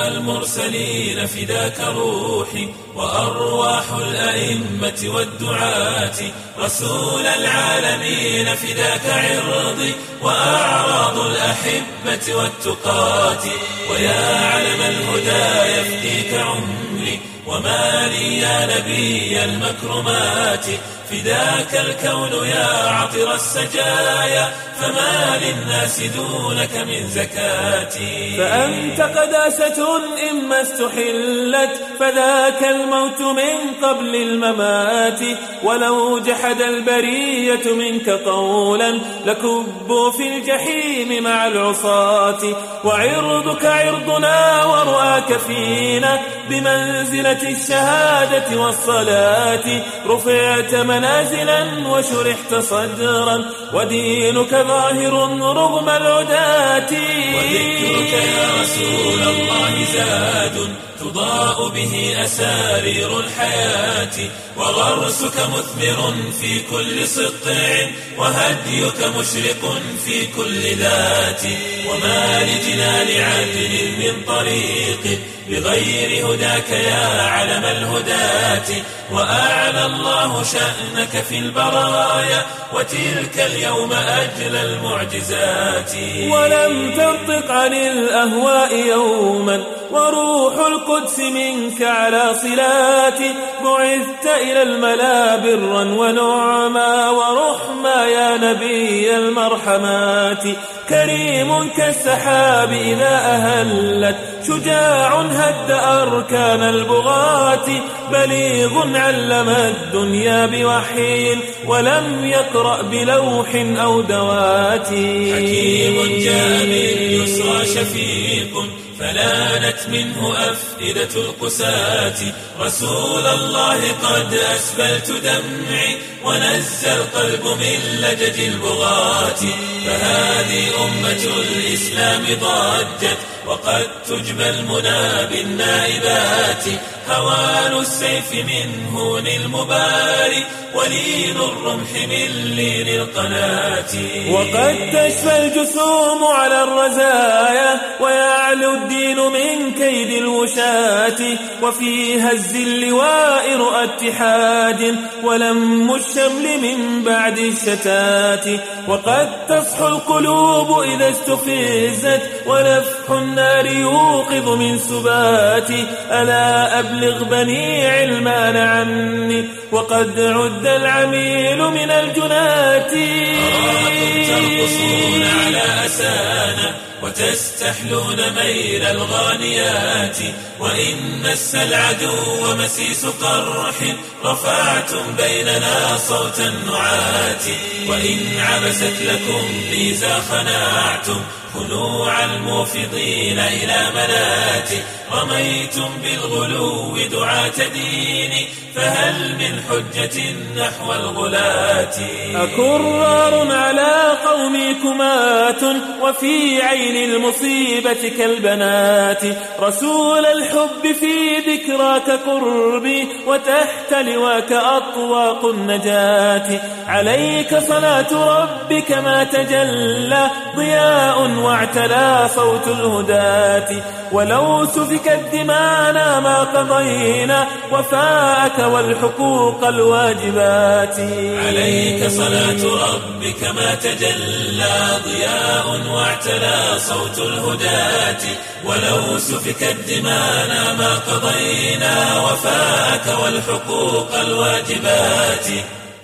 المرسلين فداك روحي وأرواح الأئمة والدعاة، رسول العالمين فداك عرضي وأعراض الأحبة والتقاة، ويا علم الهدى يفديك عمري وما لي يا نبي المكرمات، فداك الكون يا عطر السجايا فما للناس دونك من زكاتي. فأنت قداسة إما استحلت فذاك الموت من قبل الممات، ولو جحد البرية منك قولا لكبوا في الجحيم مع العصاة، وعرضك عرضنا ورؤاك فينا بمنزلة الشهادة والصلاة، رفعت منازلا وشرحت صدرا ودينك ظاهر رغم العداة، وذكرك يا رسول الله زاد تضاء به أسارير الحياة، وغرسك مثمر في كل سطع وهديك مشرق في كل ذات، وما لجنان عدل من طريق بغير هداك يا علم الهداة، وأعلى الله شأنك في البرايا وتلك اليوم أجل المعجزات، ولم تنطق عن الأهواء يوما وروح القدس منك على صلات، بعثت إلى الملا برا ونعما ورحما يا نبي المرحمات، كريم كالسحاب إذا أهلت، شجاع هد أركان البغاة، بليغ علم الدنيا بوحي ولم يقرأ بلوح أو دوات، حكيم جاء باليسرى شفيق فلانت منه أفئدة القساة، رسول الله قد أسبلت دمعي ونزى القلب من لجج البغاة، فهذه أمة الإسلام ضجت وقد تجبى المنى بالنائبات، هوان السيف من هون المباري ولين الرمح من لين القناة، وقد تشفى الجسوم على الرزايا ويعلو الدين من كيد الوشاة، وفي هز اللواء رؤى اتحاد ولم الشمل من بعد الشتات، وقد تصحو القلوب إذا استفزت ونفح النار يوقظ من سبات، ألا أبلغ بني علمان عني وقد عد العميل من الجنات، أراكم ترقصون على أسانا وتستحلون ميل الغانيات، وإن مس العدو مسيس قرح رفعتم بيننا صوت النعات، وإن عبست لكم بيزا خنعتم خنوع الموفضين إلى منات، رميتم بالغلو دعاة ديني فهل من حجة نحو الغلاة، أكرار على قومي كمات وفي عين المصيبة كالبنات، رسول الحب في ذكراك قربي وتحت لواك أطواق النجاة، عليك صلاة ربك ما تجلى ضياء واعتلى صوت الهداة، ولو سفكت دمانا ما قضينا وفاءك والحقوق الواجبات، عليك صلاة ربك ما تجلى ضياء واعتلى صوت الهداة، ولو سفكت دمانا ما قضينا وفاءك والحقوق الواجبات.